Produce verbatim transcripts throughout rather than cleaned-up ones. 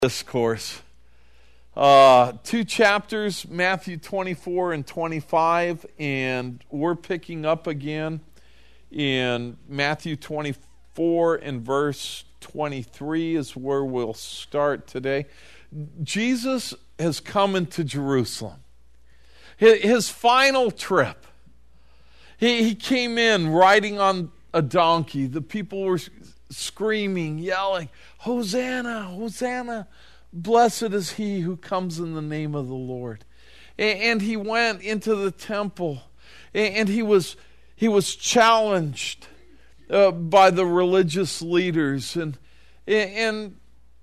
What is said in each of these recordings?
Discourse. Uh, two chapters, Matthew twenty-four and twenty-five, and we're picking up again in Matthew twenty-four and verse twenty-three is where we'll start today. Jesus has come into Jerusalem. His, his final trip. He, he came in riding on a donkey. The people were screaming, yelling, Hosanna, Hosanna, blessed is he who comes in the name of the Lord. And he went into the temple, and he was he was challenged uh, by the religious leaders. And, and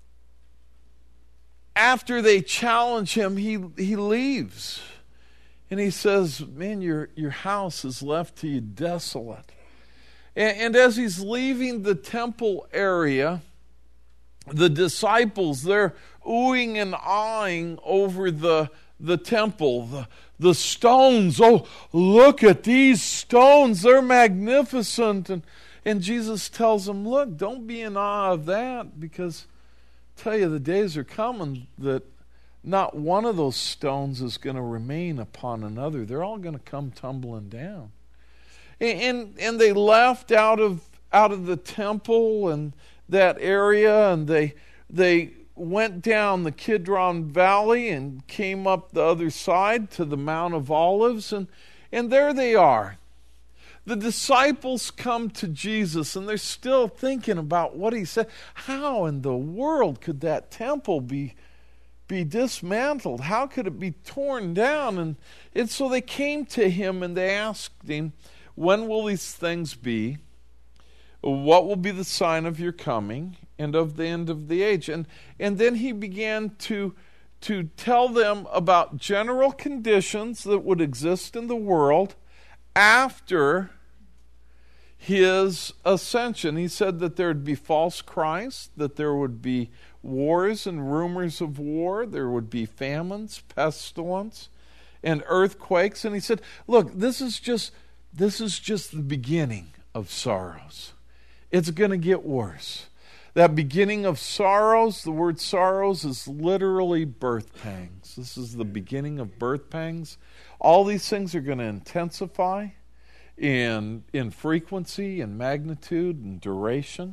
after they challenge him, he, he leaves. And he says, man, your, your house is left to you desolate. And as he's leaving the temple area, the disciples, they're oohing and awing over the, the temple, the, the stones. Oh, look at these stones. They're magnificent. And, and Jesus tells them, look, don't be in awe of that, because I tell you, the days are coming that not one of those stones is going to remain upon another. They're all going to come tumbling down. And and they left out of out of the temple and that area, and they they went down the Kidron Valley and came up the other side to the Mount of Olives, and and there they are. The disciples come to Jesus, and they're still thinking about what he said. How in the world could that temple be be dismantled? How could it be torn down? And, and so they came to him and they asked him, when will these things be? What will be the sign of your coming and of the end of the age? And and then he began to, to tell them about general conditions that would exist in the world after his ascension. He said that there would be false Christs, that there would be wars and rumors of war, there would be famines, pestilence, and earthquakes. And he said, look, this is just... This is just the beginning of sorrows. It's going to get worse. That beginning of sorrows, the word sorrows is literally birth pangs. This is the beginning of birth pangs. All these things are going to intensify in, in frequency and magnitude and duration.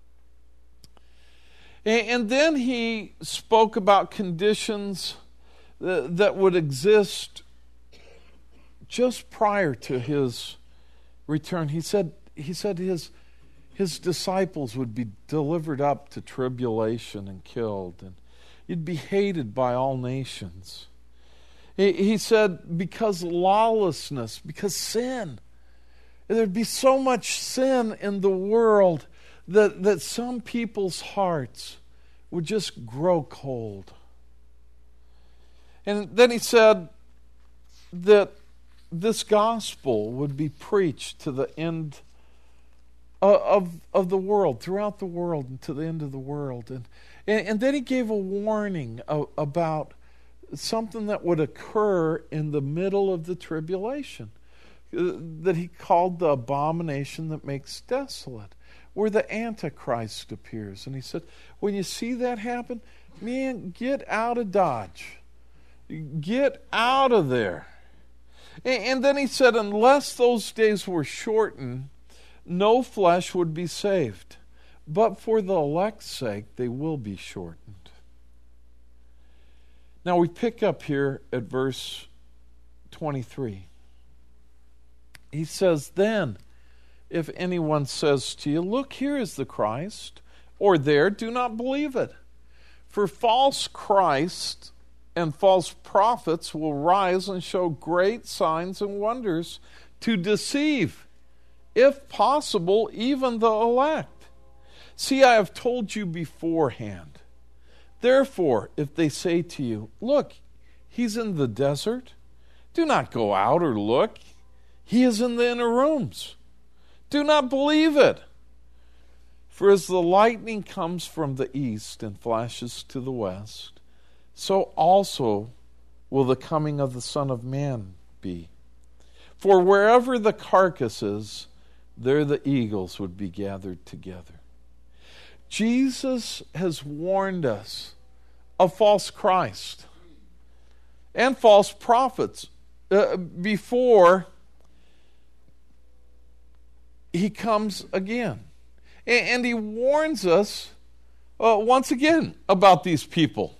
And, and then he spoke about conditions that, that would exist just prior to his return. He said he said his his disciples would be delivered up to tribulation and killed, and you'd be hated by all nations. He, he said because lawlessness, because sin, there'd be so much sin in the world that, that some people's hearts would just grow cold. And then he said that this gospel would be preached to the end of, of the world, throughout the world and to the end of the world. And, and, and then he gave a warning of, about something that would occur in the middle of the tribulation, uh, that he called the abomination that makes desolate, where the Antichrist appears. And he said, when you see that happen, man, get out of Dodge. Get out of there. And then he said, unless those days were shortened, no flesh would be saved. But for the elect's sake, they will be shortened. Now we pick up here at verse twenty-three. He says, then, if anyone says to you, look, here is the Christ, or there, do not believe it. For false Christ and false prophets will rise and show great signs and wonders to deceive, if possible, even the elect. See, I have told you beforehand. Therefore, if they say to you, look, he's in the desert, do not go out or look. He is in the inner rooms. Do not believe it. For as the lightning comes from the east and flashes to the west, so also will the coming of the Son of Man be. For wherever the carcass is, there the eagles would be gathered together. Jesus has warned us of false Christ and false prophets uh, before he comes again. And, and he warns us uh, once again about these people.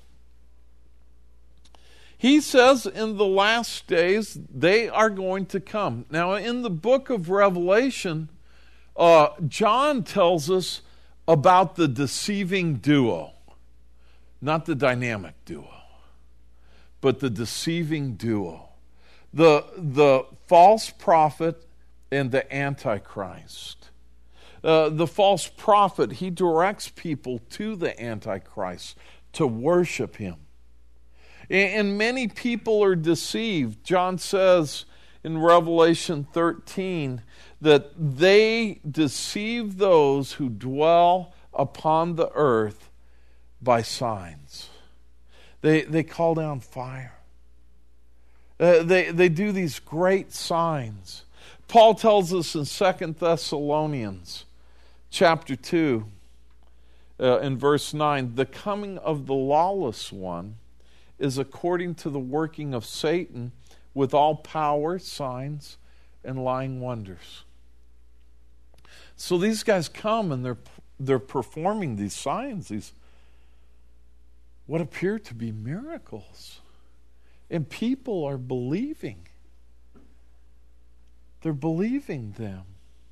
He says in the last days they are going to come. Now, in the book of Revelation, uh, John tells us about the deceiving duo. Not the dynamic duo, but the deceiving duo. The, the false prophet and the Antichrist. Uh, the false prophet, he directs people to the Antichrist to worship him. And many people are deceived. John says in Revelation thirteen that they deceive those who dwell upon the earth by signs. They, they call down fire. Uh, they, they do these great signs. Paul tells us in Second Thessalonians chapter two, uh, in verse nine, the coming of the lawless one is according to the working of Satan with all power, signs, and lying wonders. So these guys come and they're they're performing these signs, these what appear to be miracles. And people are believing. They're believing them.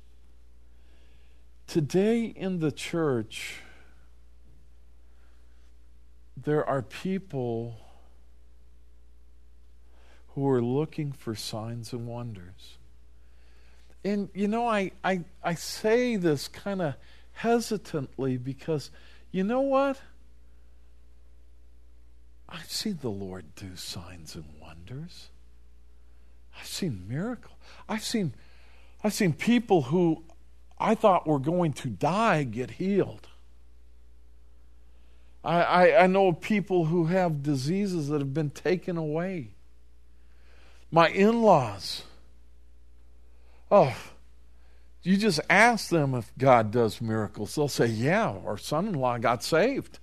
Today in the church, there are people who are looking for signs and wonders. And, you know, I, I, I say this kind of hesitantly because, you know what? I've seen the Lord do signs and wonders. I've seen miracles. I've seen, I've seen people who I thought were going to die get healed. I, I, I know of people who have diseases that have been taken away. My in-laws. Oh, you just ask them if God does miracles. They'll say, yeah, our son-in-law got saved.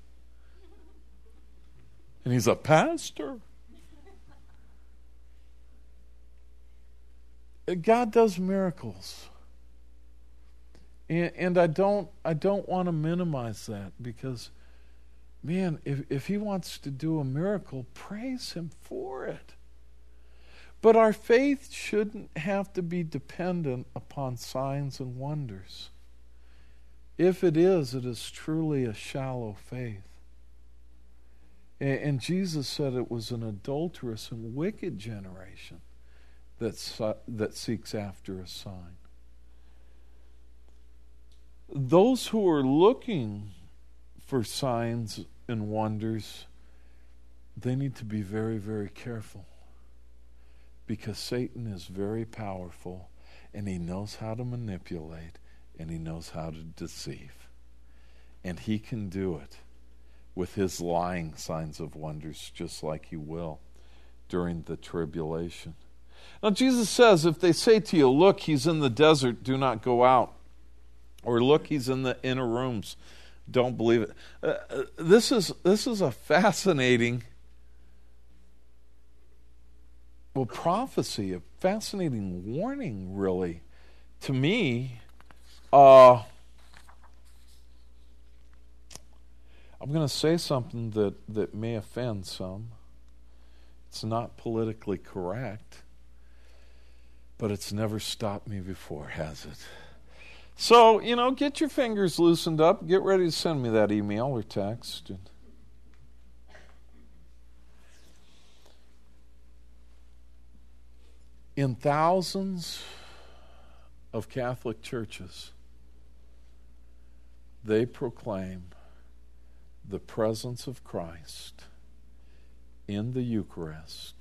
And he's a pastor. God does miracles. And, and I don't I don't want to minimize that because, man, if, if he wants to do a miracle, praise him for it. But our faith shouldn't have to be dependent upon signs and wonders. If it is, it is truly a shallow faith. And, and Jesus said it was an adulterous and wicked generation that, that seeks after a sign. Those who are looking for signs and wonders, they need to be very, very careful. Because Satan is very powerful, and he knows how to manipulate, and he knows how to deceive. And he can do it with his lying signs of wonders, just like he will during the tribulation. Now, Jesus says, if they say to you, look, he's in the desert, do not go out. Or look, he's in the inner rooms, don't believe it. Uh, this is this is a fascinating Well, prophecy, a fascinating warning, really, to me. Uh, I'm going to say something that, that may offend some. It's not politically correct, but it's never stopped me before, has it? So, you know, get your fingers loosened up. Get ready to send me that email or text. And in thousands of Catholic churches, they proclaim the presence of Christ in the Eucharist,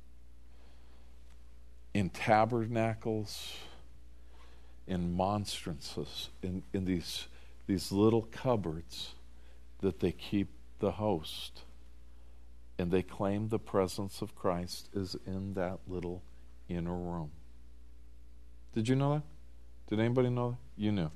in tabernacles, in monstrances, in, in these, these little cupboards that they keep the host. And they claim the presence of Christ is in that little inner room. Did you know that? Did anybody know that? You knew.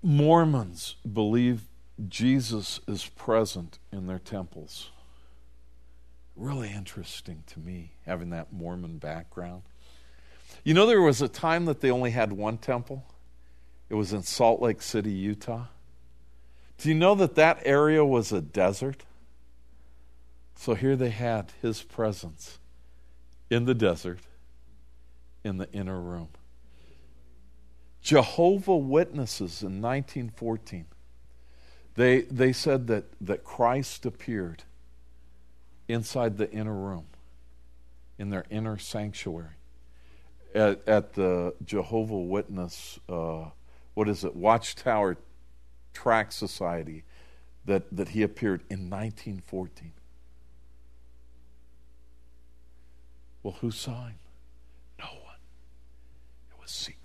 Mormons believe Jesus is present in their temples. Really interesting to me, having that Mormon background. You know, there was a time that they only had one temple. It was in Salt Lake City, Utah. Do you know that that area was a desert? So here they had his presence in the desert, in the inner room. Jehovah's Witnesses in nineteen fourteen, they, they said that, that Christ appeared inside the inner room, in their inner sanctuary. At, at the Jehovah's Witness, uh, what is it, Watchtower Tract Society, that, that he appeared in nineteen fourteen. Well, who saw him? No one. It was secret.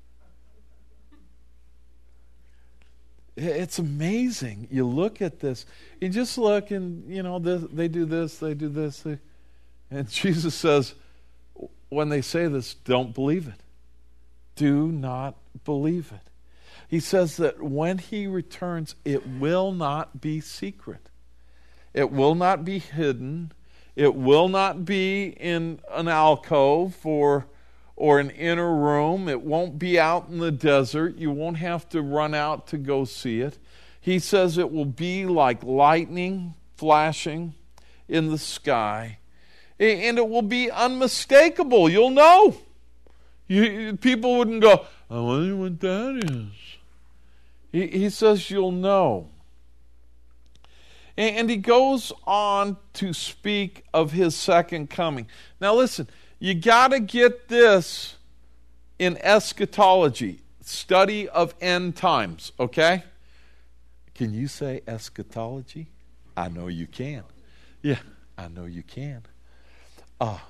It's amazing. You look at this, you just look and, you know, this, they do this, they do this. They, and Jesus says, when they say this, don't believe it. Do not believe it. He says that when he returns, it will not be secret. It will not be hidden. It will not be in an alcove or, or an inner room. It won't be out in the desert. You won't have to run out to go see it. He says it will be like lightning flashing in the sky. And it will be unmistakable. You'll know. You, people wouldn't go, I wonder what that is. He, he says you'll know. And, and he goes on to speak of his second coming. Now listen, you got to get this in eschatology, study of end times, okay? Can you say eschatology? I know you can. Yeah, I know you can. Ah,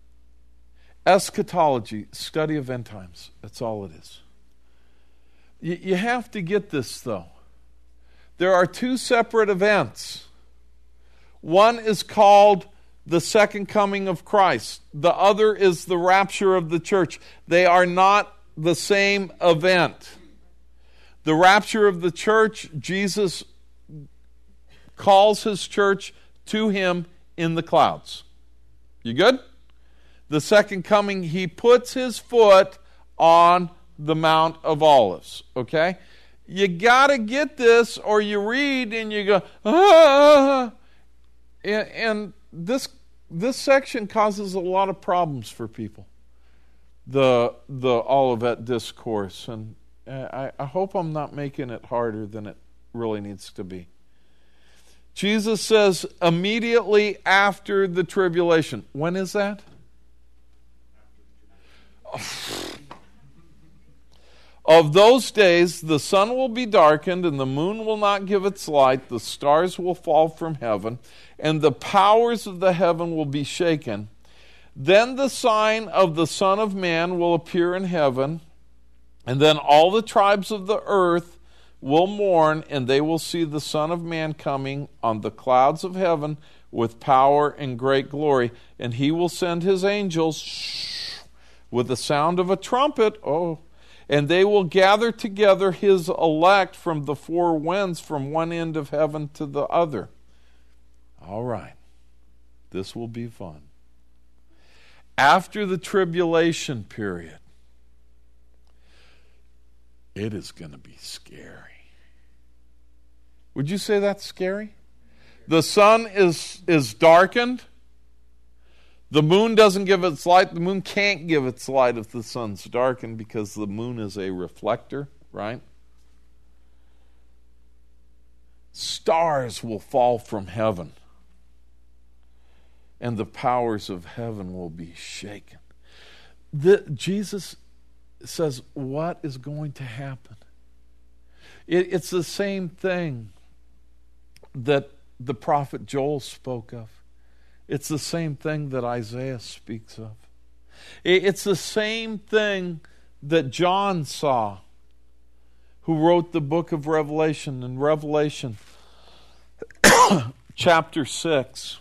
eschatology, study of end times. That's all it is. You, you have to get this, though. There are two separate events. One is called the second coming of Christ. The other is the rapture of the church. They are not the same event. The rapture of the church, Jesus calls his church to him in the clouds. You good? The second coming, he puts his foot on the Mount of Olives. Okay? You got to get this, or you read and you go, ah. And, and this this section causes a lot of problems for people. The the Olivet Discourse. And I, I hope I'm not making it harder than it really needs to be. Jesus says immediately after the tribulation. When is that? Of those days, the sun will be darkened, and the moon will not give its light, the stars will fall from heaven, and the powers of the heaven will be shaken. Then the sign of the Son of Man will appear in heaven, and then all the tribes of the earth will mourn, and they will see the Son of Man coming on the clouds of heaven with power and great glory. And he will send his angels shh, with the sound of a trumpet, oh, and they will gather together his elect from the four winds, from one end of heaven to the other. All right, this will be fun. After the tribulation period, it is going to be scary. Would you say that's scary? The sun is, is darkened. The moon doesn't give its light. The moon can't give its light if the sun's darkened because the moon is a reflector, right? Stars will fall from heaven, and the powers of heaven will be shaken. The, Jesus says, what is going to happen? It, it's the same thing that the prophet Joel spoke of. It's the same thing that Isaiah speaks of. It, it's the same thing that John saw, who wrote the book of Revelation. In Revelation chapter six,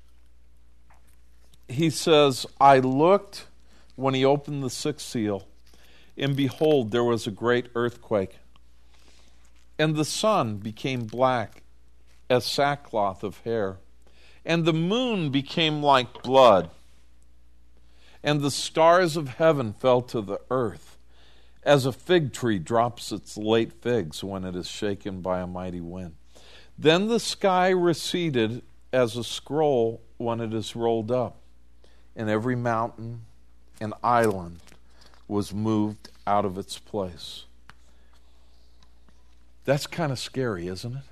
he says, I looked when he opened the sixth seal, and behold, there was a great earthquake. and the sun became black as sackcloth of hair, and the moon became like blood, and the stars of heaven fell to the earth, as a fig tree drops its late figs when it is shaken by a mighty wind. Then the sky receded as a scroll when it is rolled up, and every mountain and island was moved out of its place. That's kind of scary, isn't it?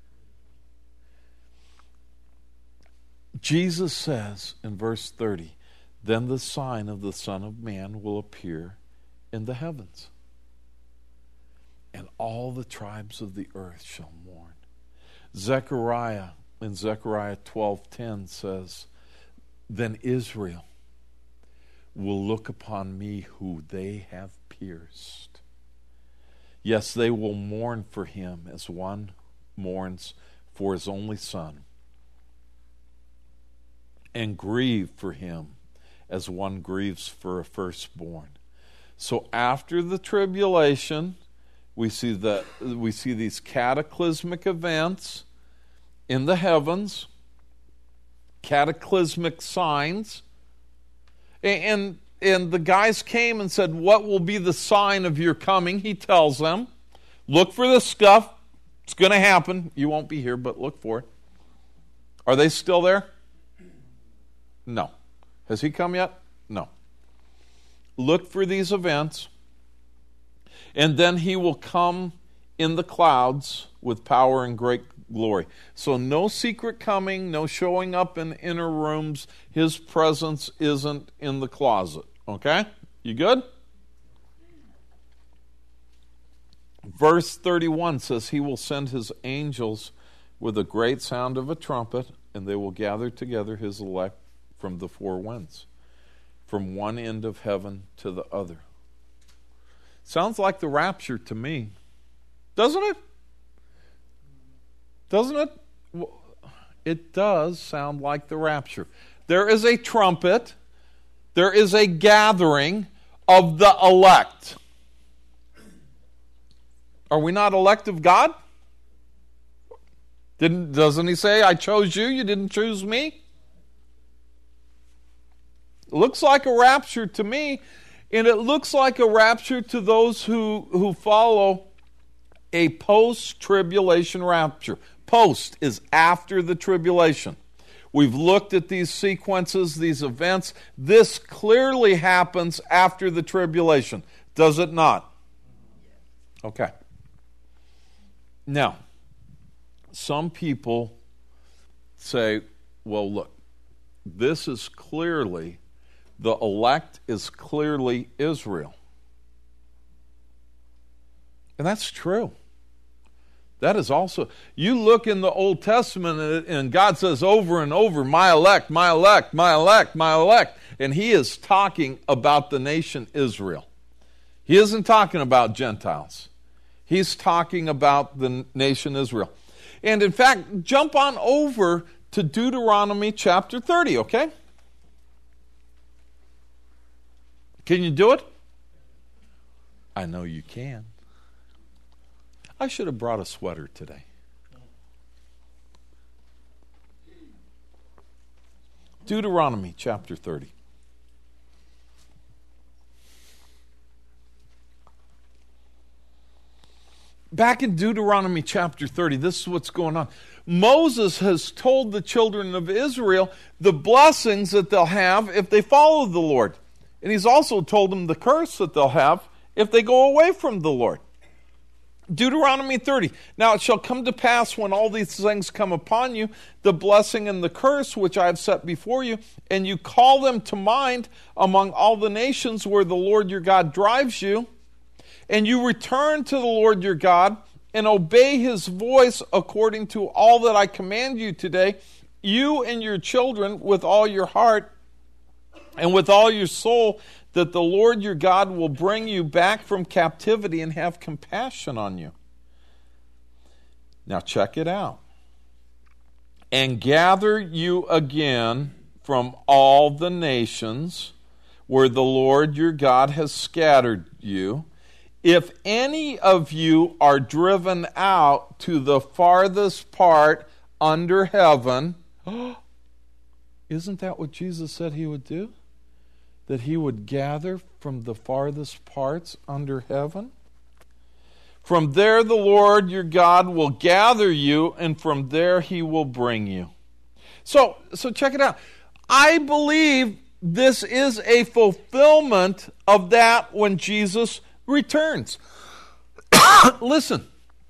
Jesus says in verse thirty, then the sign of the Son of Man will appear in the heavens, and all the tribes of the earth shall mourn. Zechariah in Zechariah twelve ten says, then Israel will look upon me who they have pierced. Yes, they will mourn for him as one mourns for his only son, and grieve for him as one grieves for a firstborn. So after the tribulation, we see the we see these cataclysmic events in the heavens, cataclysmic signs, and and the guys came and said, what will be the sign of your coming? He tells them, look for this stuff. It's going to happen. You won't be here, but look for it. Are they still there? No. Has he come yet? No. Look for these events, and then he will come in the clouds with power and great glory. So no secret coming, no showing up in inner rooms. His presence isn't in the closet. Okay? You good? Verse thirty-one says, he will send his angels with a great sound of a trumpet, and they will gather together his elect from the four winds, from one end of heaven to the other. Sounds like the rapture to me. Doesn't it? Doesn't it? It does sound like the rapture. There is a trumpet. There is a gathering of the elect. Are we not elect of God? Didn't, doesn't he say, I chose you, you didn't choose me? It looks like a rapture to me, and it looks like a rapture to those who, who follow a post-tribulation rapture. Post is after the tribulation. We've looked at these sequences, these events. This clearly happens after the tribulation, does it not? Okay. Now, some people say, well, look, this is clearly, the elect is clearly Israel. And that's true. That is also, you look in the Old Testament and God says over and over, my elect, my elect, my elect, my elect. And he is talking about the nation Israel. He isn't talking about Gentiles. He's talking about the nation Israel. And in fact, jump on over to Deuteronomy chapter thirty, okay? Can you do it? I know you can. I should have brought a sweater today. Deuteronomy chapter thirty. Back in Deuteronomy chapter thirty, this is what's going on. Moses has told the children of Israel the blessings that they'll have if they follow the Lord. And he's also told them the curse that they'll have if they go away from the Lord. Deuteronomy thirty. Now it shall come to pass when all these things come upon you, the blessing and the curse which I have set before you, and you call them to mind among all the nations where the Lord your God drives you, and you return to the Lord your God and obey his voice according to all that I command you today, you and your children with all your heart and with all your soul, that the Lord your God will bring you back from captivity and have compassion on you. Now check it out. And gather you again from all the nations where the Lord your God has scattered you, if any of you are driven out to the farthest part under heaven, isn't that what Jesus said he would do? That he would gather from the farthest parts under heaven? From there the Lord your God will gather you, and from there he will bring you. So, so check it out. I believe this is a fulfillment of that when Jesus returns. Listen,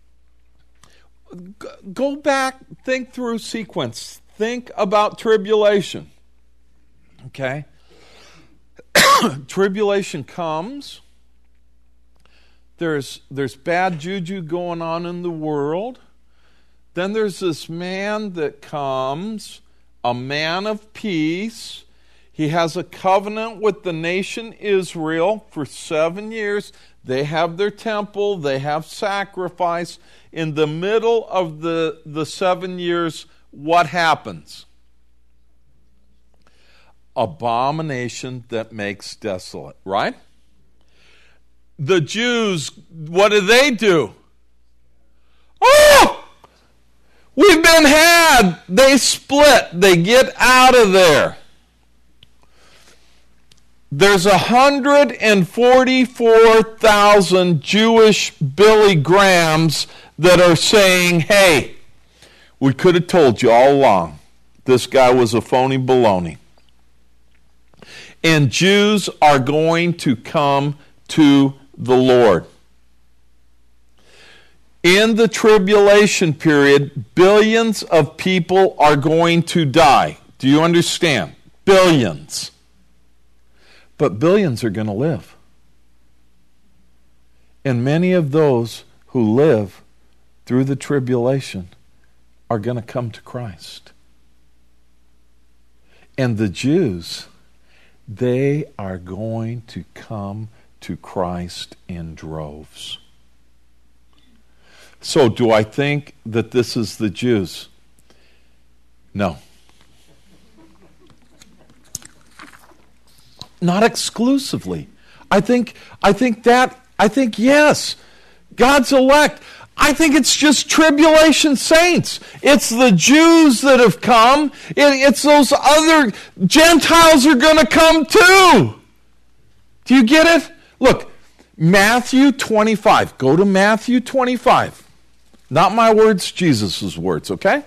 go back, think through sequence. Think about tribulation. Okay? Tribulation comes. There's, there's bad juju going on in the world. Then there's this man that comes, a man of peace. He has a covenant with the nation Israel for seven years. They have their temple. They have sacrifice. In the middle of the, the seven years, what happens? Abomination that makes desolate, right? The Jews, what do they do? Oh! We've been had. They split. They get out of there. There's one hundred forty-four thousand Jewish Billy Grahams that are saying, hey, we could have told you all along this guy was a phony baloney. And Jews are going to come to the Lord. In the tribulation period, billions of people are going to die. Do you understand? Billions. But billions are going to live. And many of those who live through the tribulation are going to come to Christ. And the Jews, they are going to come to Christ in droves. So do I think that this is the Jews? No. Not exclusively. I think I think that I think yes. God's elect. I think it's just tribulation saints. It's the Jews that have come. It, it's those other Gentiles are going to come too. Do you get it? Look, Matthew twenty-five. Go to Matthew twenty-five. Not my words, Jesus' words, okay?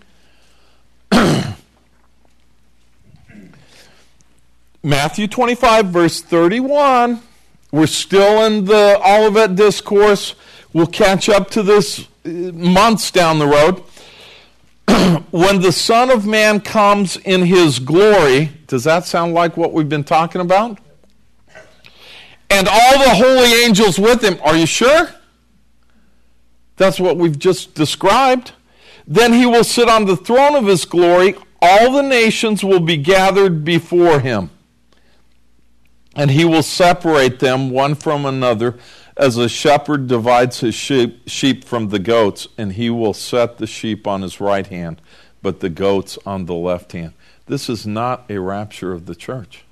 Matthew twenty-five, verse thirty-one. We're still in the Olivet Discourse. We'll catch up to this months down the road. When the Son of Man comes in his glory, does that sound like what we've been talking about? And all the holy angels with him, are you sure? That's what we've just described. Then he will sit on the throne of his glory. All the nations will be gathered before him. And he will separate them one from another, as a shepherd divides his sheep, sheep from the goats, and he will set the sheep on his right hand, but the goats on the left hand. This is not a rapture of the church.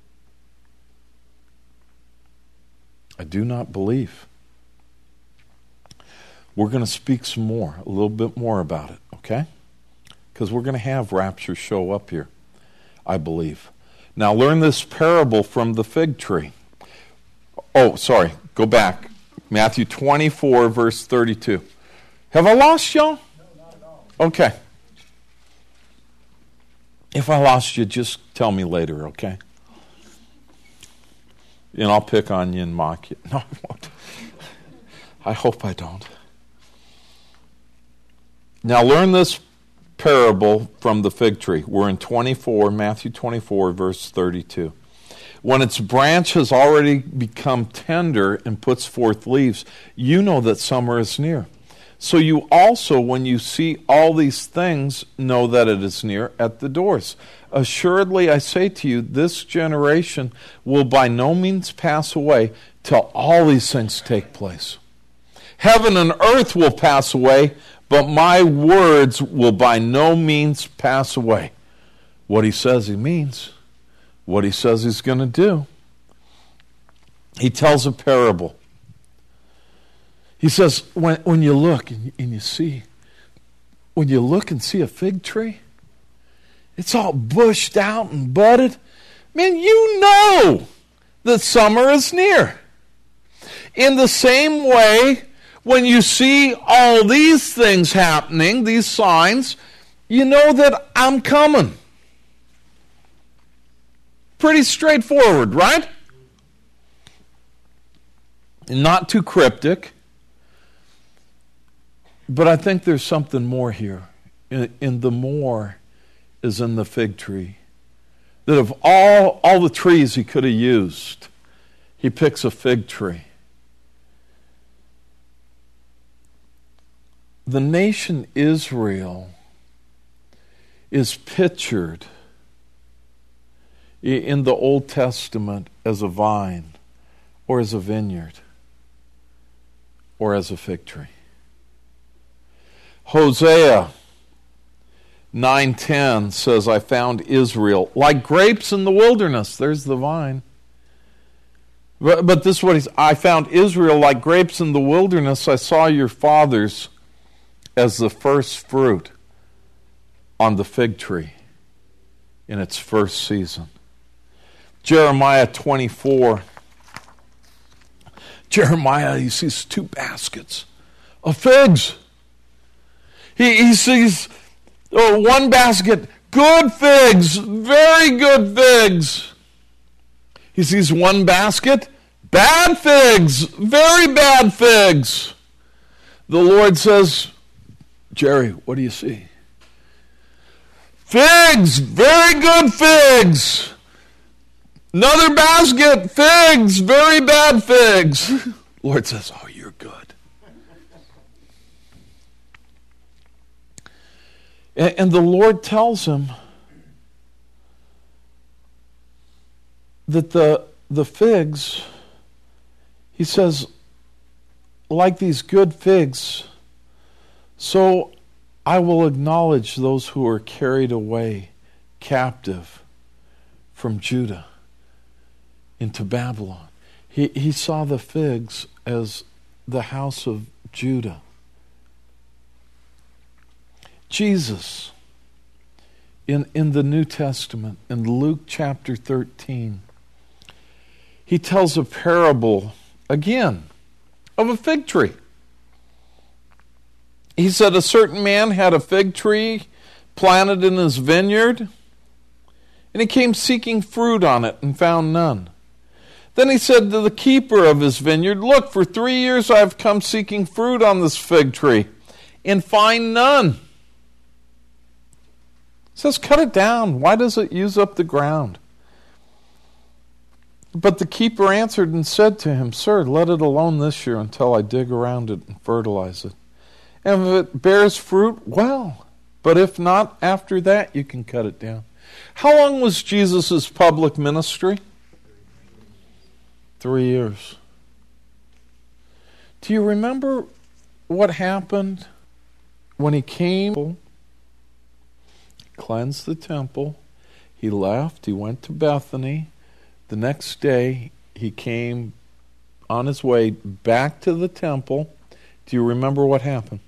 I do not believe. We're going to speak some more, a little bit more about it, okay? Because we're going to have rapture show up here, I believe. Now learn this parable from the fig tree. Oh, sorry, go back. Matthew twenty-four, verse thirty-two. Have I lost y'all? No, not at all. Okay. If I lost you, just tell me later, okay? And I'll pick on you and mock you. No, I won't. I hope I don't. Now learn this parable from the fig tree. We're in twenty-four, Matthew twenty-four, verse thirty-two. When its branch has already become tender and puts forth leaves, you know that summer is near. So you also, when you see all these things, know that it is near at the doors. Assuredly, I say to you, this generation will by no means pass away till all these things take place. Heaven and earth will pass away, but my words will by no means pass away. What he says he means. What he says he's going to do. He tells a parable. He says, when, when you look and you, and you see, when you look and see a fig tree, it's all bushed out and budded. Man, you know that summer is near. In the same way, when you see all these things happening, these signs, you know that I'm coming. Pretty straightforward, right? Not too cryptic. But I think there's something more here. In, in the more is in the fig tree. That of all, all the trees he could have used, he picks a fig tree. The nation Israel is pictured in the Old Testament as a vine, or as a vineyard, or as a fig tree. Hosea nine ten says, I found Israel like grapes in the wilderness. There's the vine. But, but this is what he's, I found Israel like grapes in the wilderness. I saw your fathers as the first fruit on the fig tree in its first season. Jeremiah twenty-four. Jeremiah, he sees two baskets of figs. He, he sees oh, one basket, good figs, very good figs. He sees one basket, bad figs, very bad figs. The Lord says, Jerry, what do you see? Figs, very good figs. Another basket, figs, very bad figs. Lord says, oh, you're good. And, and the Lord tells him that the, the figs, he says, like these good figs, so I will acknowledge those who are carried away captive from Judah into Babylon. He, he saw the figs as the house of Judah. Jesus, in, in the New Testament, in Luke chapter thirteen, he tells a parable, again, of a fig tree. He said a certain man had a fig tree planted in his vineyard, and he came seeking fruit on it and found none. Then he said to the keeper of his vineyard, look, for three years I have come seeking fruit on this fig tree, and find none. He says, cut it down. Why does it use up the ground? But the keeper answered and said to him, sir, let it alone this year until I dig around it and fertilize it. And if it bears fruit, well. But if not, after that you can cut it down. How long was Jesus' public ministry? Three years. Do you remember what happened when he came? Cleansed the temple. He left. He went to Bethany. The next day, he came on his way back to the temple. Do you remember what happened?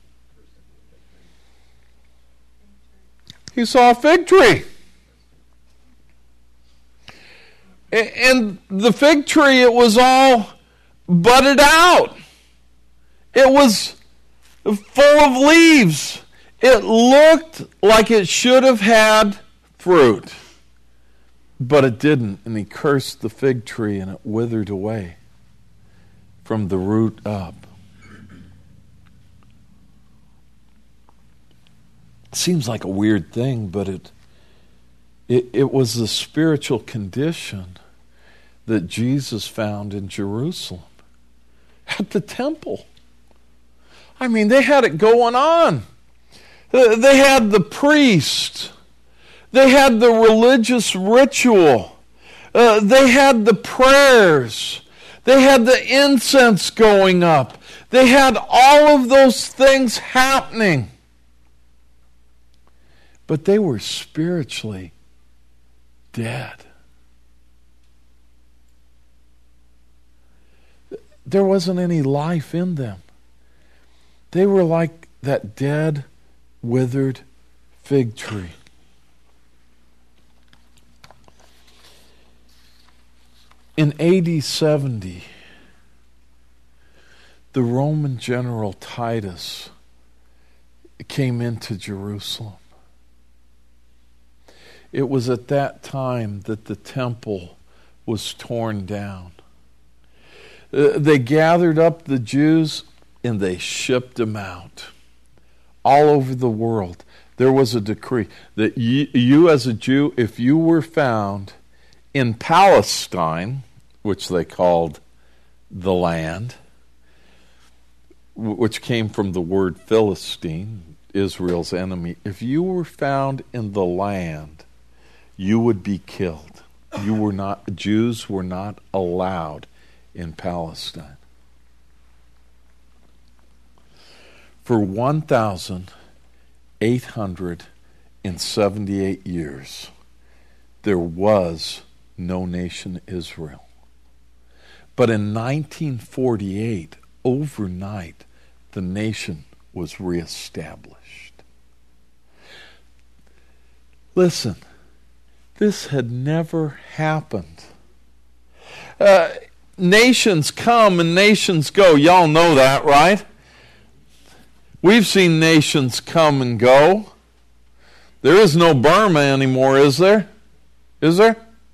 He saw a fig tree. And the fig tree, it was all budded out. It was full of leaves. It looked like it should have had fruit. But it didn't, and he cursed the fig tree, and it withered away from the root up. It seems like a weird thing, but it, it, it was the spiritual condition that Jesus found in Jerusalem, at the temple. I mean, they had it going on. They had the priest. They had the religious ritual. Uh, they had the prayers. They had the incense going up. They had all of those things happening. But they were spiritually dead. There wasn't any life in them. They were like that dead, withered fig tree. In A D seventy, the Roman general Titus came into Jerusalem. It was at that time that the temple was torn down. Uh, they gathered up the Jews and they shipped them out. All over the world, there was a decree that you, you as a Jew, if you were found in Palestine, which they called the land, which came from the word Philistine, Israel's enemy, if you were found in the land, you would be killed. You were not, Jews were not allowed in Palestine. For one thousand eight hundred seventy-eight years, there was no nation Israel. But in nineteen forty-eight, overnight, the nation was reestablished. Listen, this had never happened. Uh, nations come and nations go. Y'all know that, right? We've seen nations come and go. There is no Burma anymore, is there? Is there?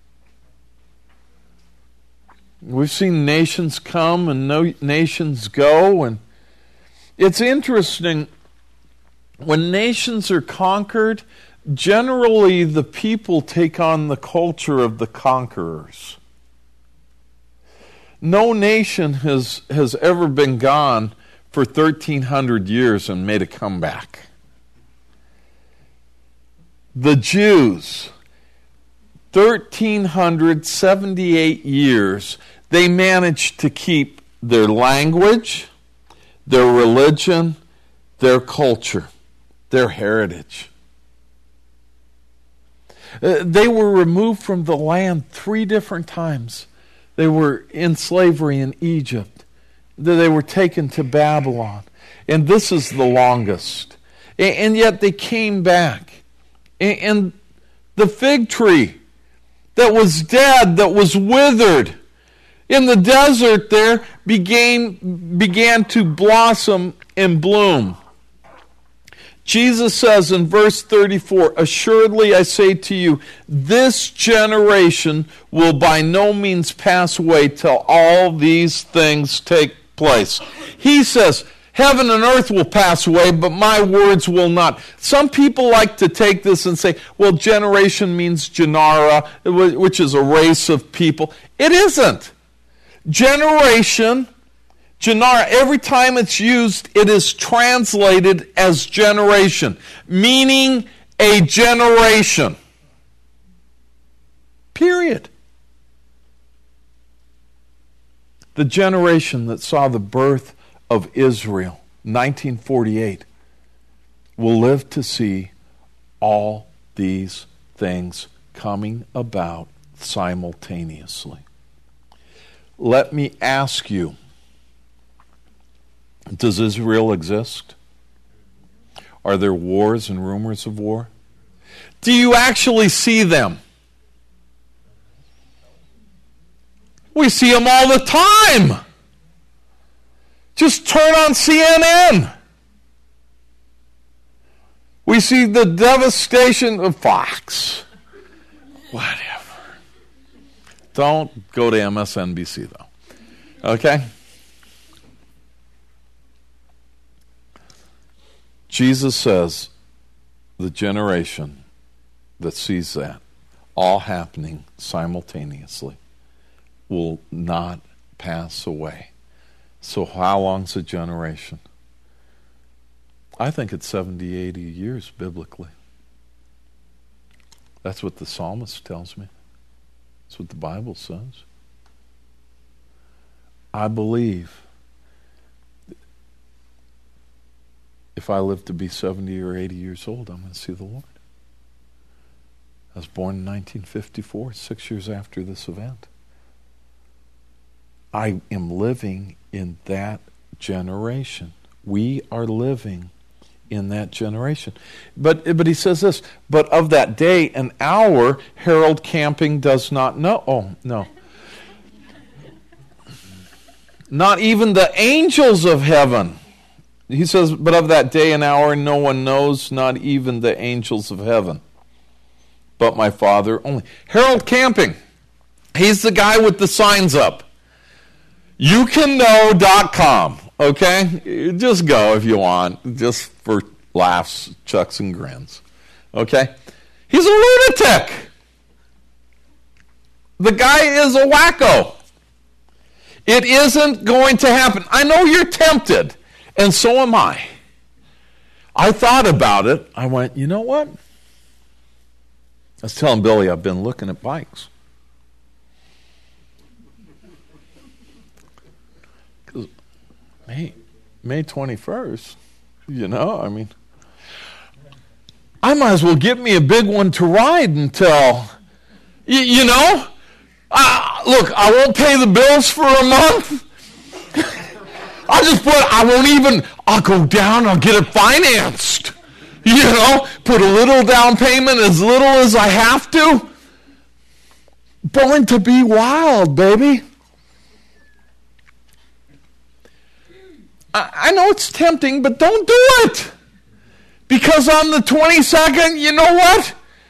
We've seen nations come and no nations go, and it's interesting, when nations are conquered, generally the people take on the culture of the conquerors. No nation has, has ever been gone for thirteen hundred years and made a comeback. The Jews, one thousand three hundred seventy-eight years, they managed to keep their language, their religion, their culture, their heritage. Uh, they were removed from the land three different times. They were in slavery in Egypt. They were taken to Babylon. And this is the longest. And yet they came back. And the fig tree that was dead, that was withered in the desert there, began, began to blossom and bloom. Jesus says in verse thirty-four, "Assuredly I say to you, this generation will by no means pass away till all these things take place." He says, heaven and earth will pass away, but my words will not. Some people like to take this and say, well, generation means genera, which is a race of people. It isn't. Generation, genera, every time it's used, it is translated as generation, meaning a generation. Period. The generation that saw the birth of Israel, nineteen forty-eight, will live to see all these things coming about simultaneously. Let me ask you, does Israel exist? Are there wars and rumors of war? Do you actually see them? We see them all the time. Just turn on C N N. We see the devastation of Fox. Whatever. Don't go to M S N B C, though. Okay? Jesus says the generation that sees that all happening simultaneously will not pass away. So how long's a generation? I think it's seventy, eighty years biblically. That's what the psalmist tells me. That's what the Bible says. I believe if I live to be seventy or eighty years old, I'm going to see the Lord. I was born in nineteen fifty-four, six years after this event. I am living in that generation. We are living in that generation. But but he says this, but of that day and hour, Harold Camping does not know. Oh, no. Not even the angels of heaven. He says, but of that day and hour, no one knows, not even the angels of heaven, but my Father only. Harold Camping, he's the guy with the signs up. You can know dot com, okay? Just go if you want, just for laughs, chucks, and grins, okay? He's a lunatic. The guy is a wacko. It isn't going to happen. I know you're tempted, and so am I. I thought about it. I went, you know what? I was telling Billy I've been looking at bikes. Because May, May twenty-first, you know, I mean, I might as well get me a big one to ride until, you, you know, Uh, look, I won't pay the bills for a month. I'll just put, I won't even, I'll go down, I'll get it financed. You know, put a little down payment, as little as I have to. Born to be wild, baby. I, I know it's tempting, but don't do it. Because on the twenty-second, you know what?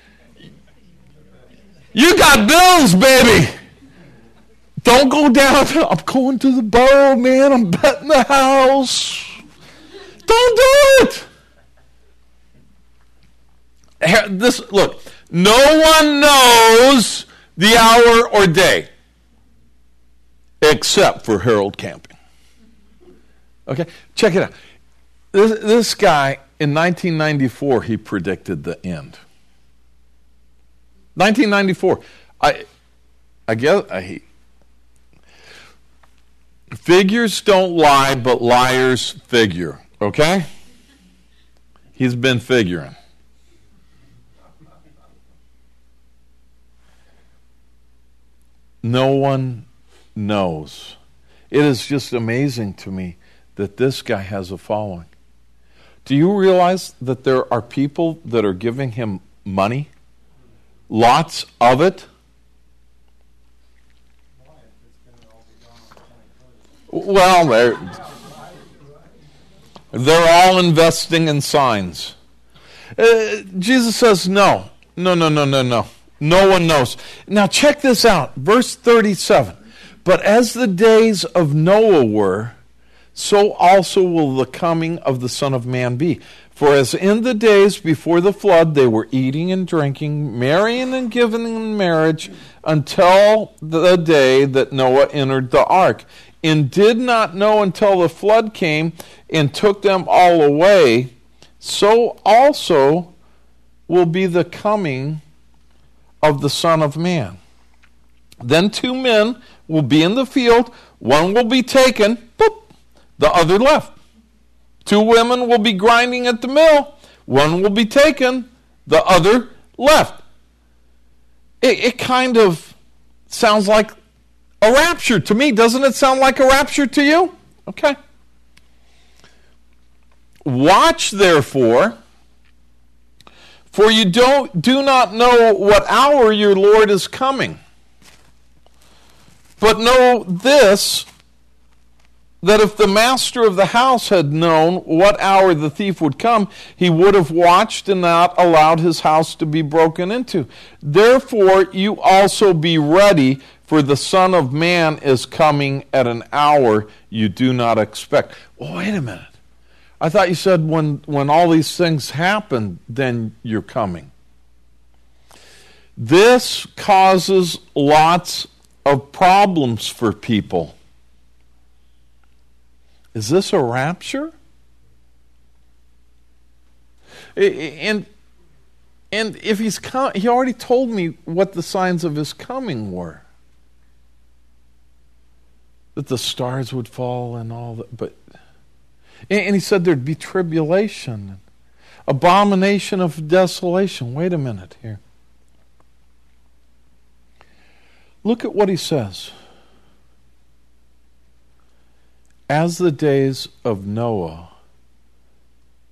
You got bills, baby. Don't go down. I'm going to the borough, man. I'm betting the house. Don't do it. This, look, no one knows the hour or day except for Harold Camping. Okay, check it out. This, this guy, in nineteen ninety-four, he predicted the end. nineteen ninety-four. I, I guess I, figures don't lie, but liars figure. Okay? He's been figuring. No one knows. It is just amazing to me that this guy has a following. Do you realize that there are people that are giving him money? Lots of it. Well, they're, they're all investing in signs. Uh, Jesus says, no, no, no, no, no, no. No one knows. Now check this out. Verse thirty-seven. But as the days of Noah were, so also will the coming of the Son of Man be. For as in the days before the flood, they were eating and drinking, marrying and giving in marriage, until the day that Noah entered the ark, and did not know until the flood came and took them all away, so also will be the coming of the Son of Man. Then two men will be in the field, one will be taken, boop, the other left. Two women will be grinding at the mill. One will be taken, the other left. It, it kind of sounds like a rapture to me. Doesn't it sound like a rapture to you? Okay. Watch, therefore, for you don't do not know what hour your Lord is coming. But know this, that if the master of the house had known what hour the thief would come, he would have watched and not allowed his house to be broken into. Therefore, you also be ready, for the Son of Man is coming at an hour you do not expect. Oh, wait a minute. I thought you said when, when all these things happen, then you're coming. This causes lots of problems for people. Is this a rapture? And and if he's come, he already told me what the signs of his coming were. That the stars would fall and all that, but and he said there'd be tribulation, abomination of desolation. Wait a minute here. Look at what he says. As the days of Noah,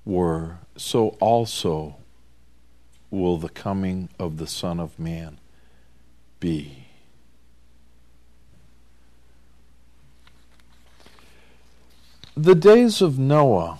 were, so also will the coming of the Son of Man be. The days of Noah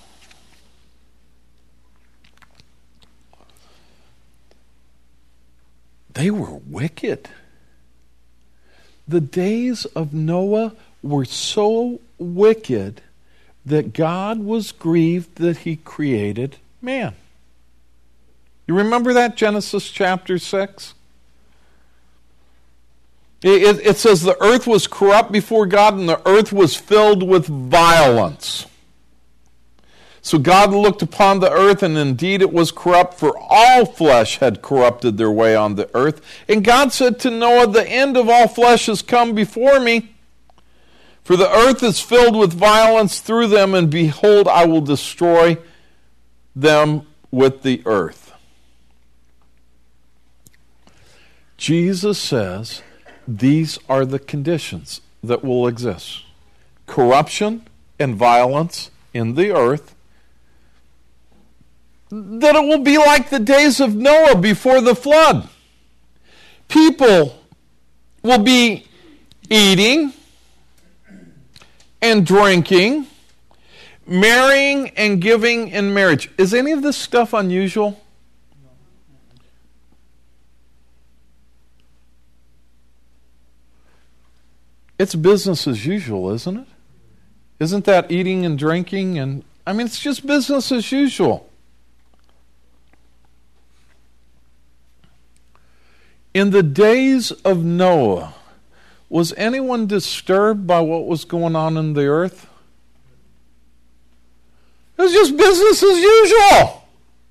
they were wicked. The days of Noah were so wicked that God was grieved that he created man. You remember that, Genesis chapter six? It, it, it says the earth was corrupt before God and the earth was filled with violence. So God looked upon the earth, and indeed it was corrupt, for all flesh had corrupted their way on the earth. And God said to Noah, the end of all flesh has come before me, for the earth is filled with violence through them, and behold, I will destroy them with the earth. Jesus says these are the conditions that will exist. Corruption and violence in the earth, that it will be like the days of Noah before the flood. People will be eating and drinking, marrying and giving in marriage. Is any of this stuff unusual? It's business as usual, isn't it? Isn't that eating and drinking? And I mean, it's just business as usual. In the days of Noah, was anyone disturbed by what was going on in the earth? It was just business as usual.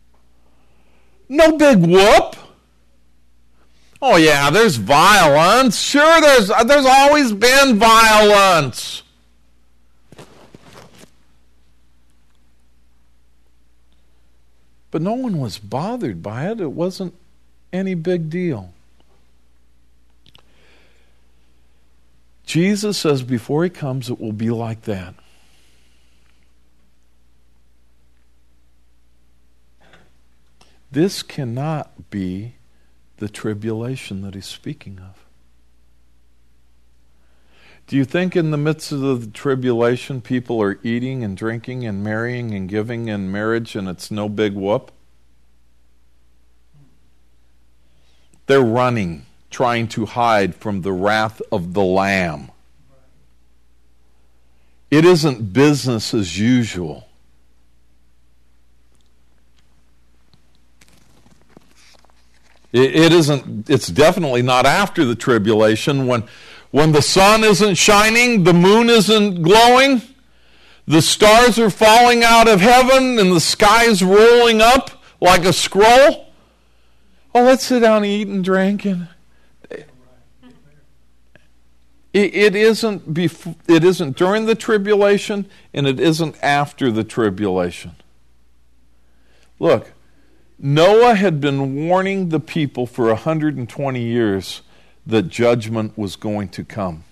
No big whoop. Oh yeah, there's violence. Sure, there's there's always been violence. But no one was bothered by it. It wasn't any big deal. Jesus says before he comes, it will be like that. This cannot be the tribulation that he's speaking of. Do you think in the midst of the tribulation people are eating and drinking and marrying and giving in marriage and it's no big whoop? They're running, trying to hide from the wrath of the Lamb. It isn't business as usual. It, it isn't, it's definitely not after the tribulation when, when the sun isn't shining, the moon isn't glowing, the stars are falling out of heaven and the sky is rolling up like a scroll. Oh, let's sit down and eat and drink. And it, it isn't before, it isn't during the tribulation, and it isn't after the tribulation. Look, Noah had been warning the people for one hundred twenty years that judgment was going to come.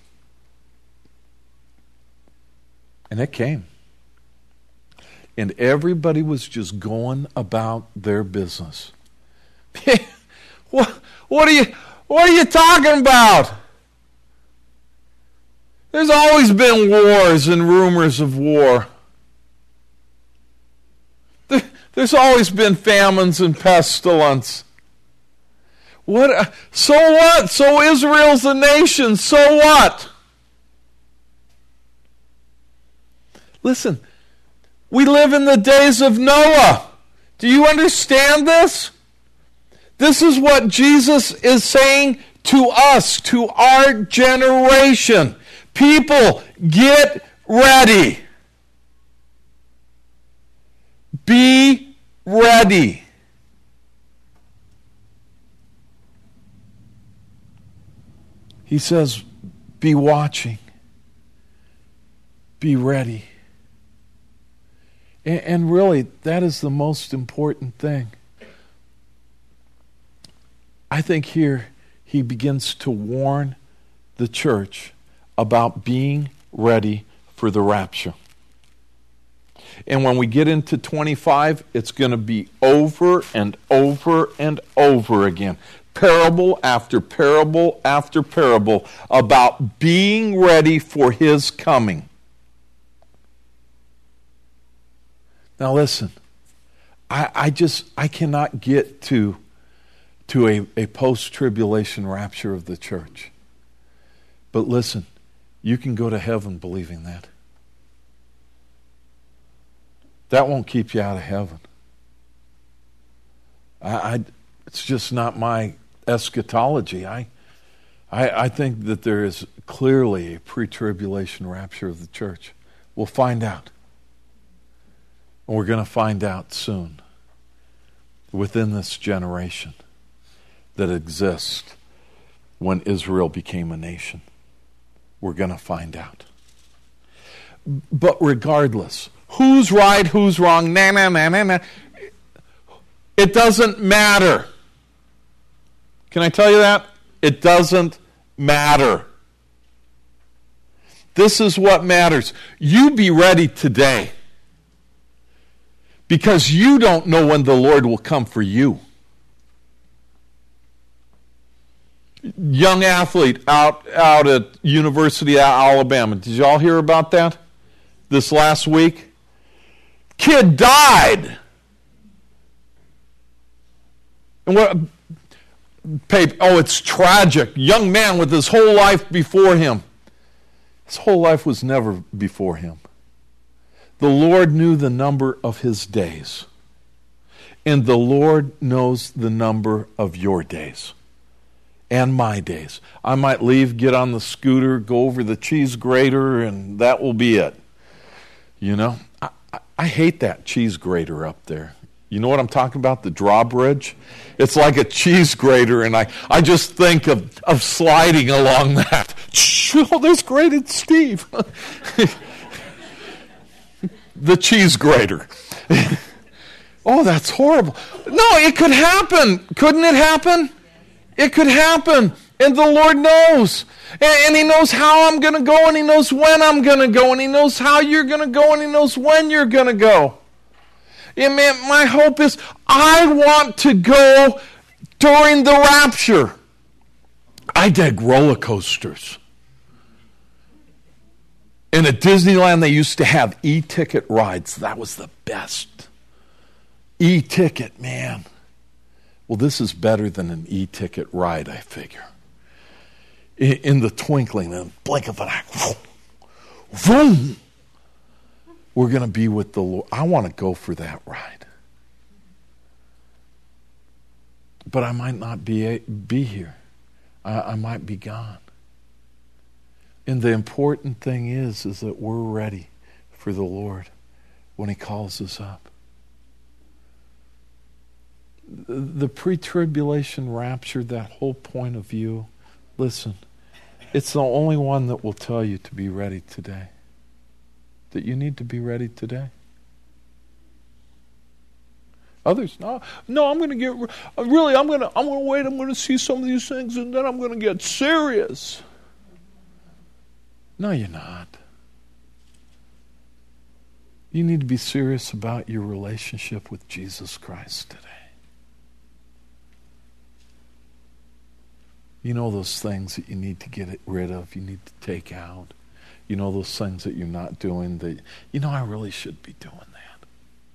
And it came. And everybody was just going about their business. what, what are you what are you talking about? There's always been wars and rumors of war. There, there's always been famines and pestilence. What? So what? So Israel's a nation. So what? Listen, we live in the days of Noah. Do you understand this? This is what Jesus is saying to us, to our generation. People, get ready. Be ready. He says, be watching. Be ready. And, and really, that is the most important thing. I think here he begins to warn the church about being ready for the rapture. And when we get into twenty-five, it's going to be over and over and over again. Parable after parable after parable about being ready for his coming. Now listen, I, I just, I cannot get to, to a, a post-tribulation rapture of the church. But listen, you can go to heaven believing that. That won't keep you out of heaven. I, I it's just not my eschatology. I, I, I think that there is clearly a pre-tribulation rapture of the church. We'll find out. And we're going to find out soon within this generation that exists when Israel became a nation. We're going to find out. But regardless, who's right, who's wrong, nah, nah, nah, nah, nah, it doesn't matter. Can I tell you that? It doesn't matter. This is what matters. You be ready today. Because you don't know when the Lord will come for you. Young athlete out, out at University of Alabama. Did y'all hear about that this last week? Kid died. And what? Oh, it's tragic. Young man with his whole life before him. His whole life was never before him. The Lord knew the number of his days. And the Lord knows the number of your days. And my days. I might leave, get on the scooter, go over the cheese grater, and that will be it. You know, I, I, I hate that cheese grater up there. You know what I'm talking about? The drawbridge? It's like a cheese grater, and I, I just think of, of sliding along that. Oh, there's grated Steve. The cheese grater. Oh, that's horrible. No, it could happen. Couldn't it happen? It could happen. And the Lord knows. And, and he knows how I'm going to go, and he knows when I'm going to go, and he knows how you're going to go, and he knows when you're going to go. And man, my hope is I want to go during the rapture. I dig roller coasters. And at Disneyland, they used to have e-ticket rides. That was the best. E-ticket, man. Well, this is better than an e-ticket ride, I figure. In, in the twinkling and blink of an eye, vroom, we're going to be with the Lord. I want to go for that ride. But I might not be, be here. I, I might be gone. And the important thing is, is that we're ready for the Lord when he calls us up. The pre-tribulation rapture, that whole point of view, listen, it's the only one that will tell you to be ready today. That you need to be ready today. Others, no, no, I'm going to get, really, I'm going to, I'm going to wait, I'm going to see some of these things, and then I'm going to get serious. No, you're not. You need to be serious about your relationship with Jesus Christ today. You know those things that you need to get rid of, you need to take out. You know those things that you're not doing that, you know, I really should be doing that.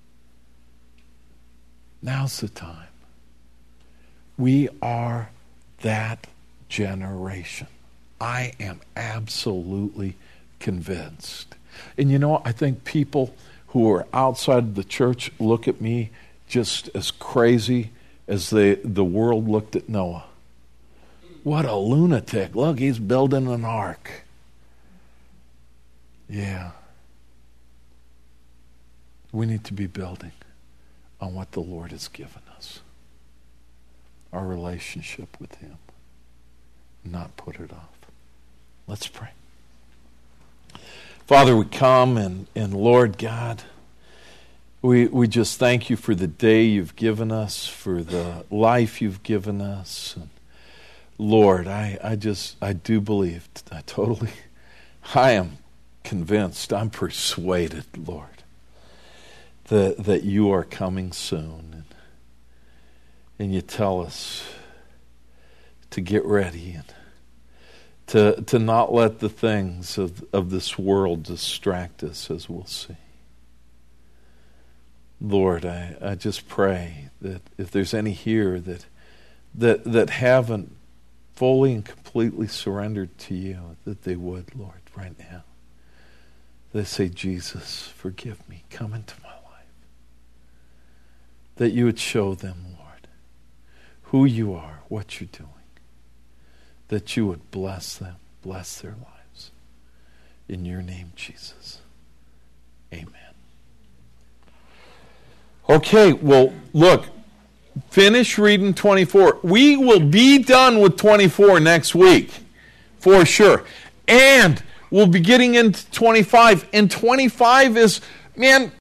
Now's the time. We are that generation. I am absolutely convinced. And you know, I think people who are outside the church look at me just as crazy as they, the world looked at Noah. What a lunatic. Look, he's building an ark. Yeah. We need to be building on what the Lord has given us. Our relationship with him. Not put it off. Let's pray. Father, we come and, and Lord God, we, we just thank you for the day you've given us, for the life you've given us. And Lord, I, I just, I do believe, I totally, I am convinced, I'm persuaded, Lord, that, that you are coming soon. And, and you tell us to get ready and to, to not let the things of, of this world distract us, as we'll see. Lord, I, I just pray that if there's any here that that that haven't fully and completely surrendered to you, that they would, Lord, right now. They say, Jesus, forgive me. Come into my life. That you would show them, Lord, who you are, what you're doing. That you would bless them, bless their lives. In your name, Jesus. Amen. Okay, well, look, finish reading twenty-four. We will be done with twenty-four next week, for sure. And we'll be getting into twenty-five. And twenty-five is, man,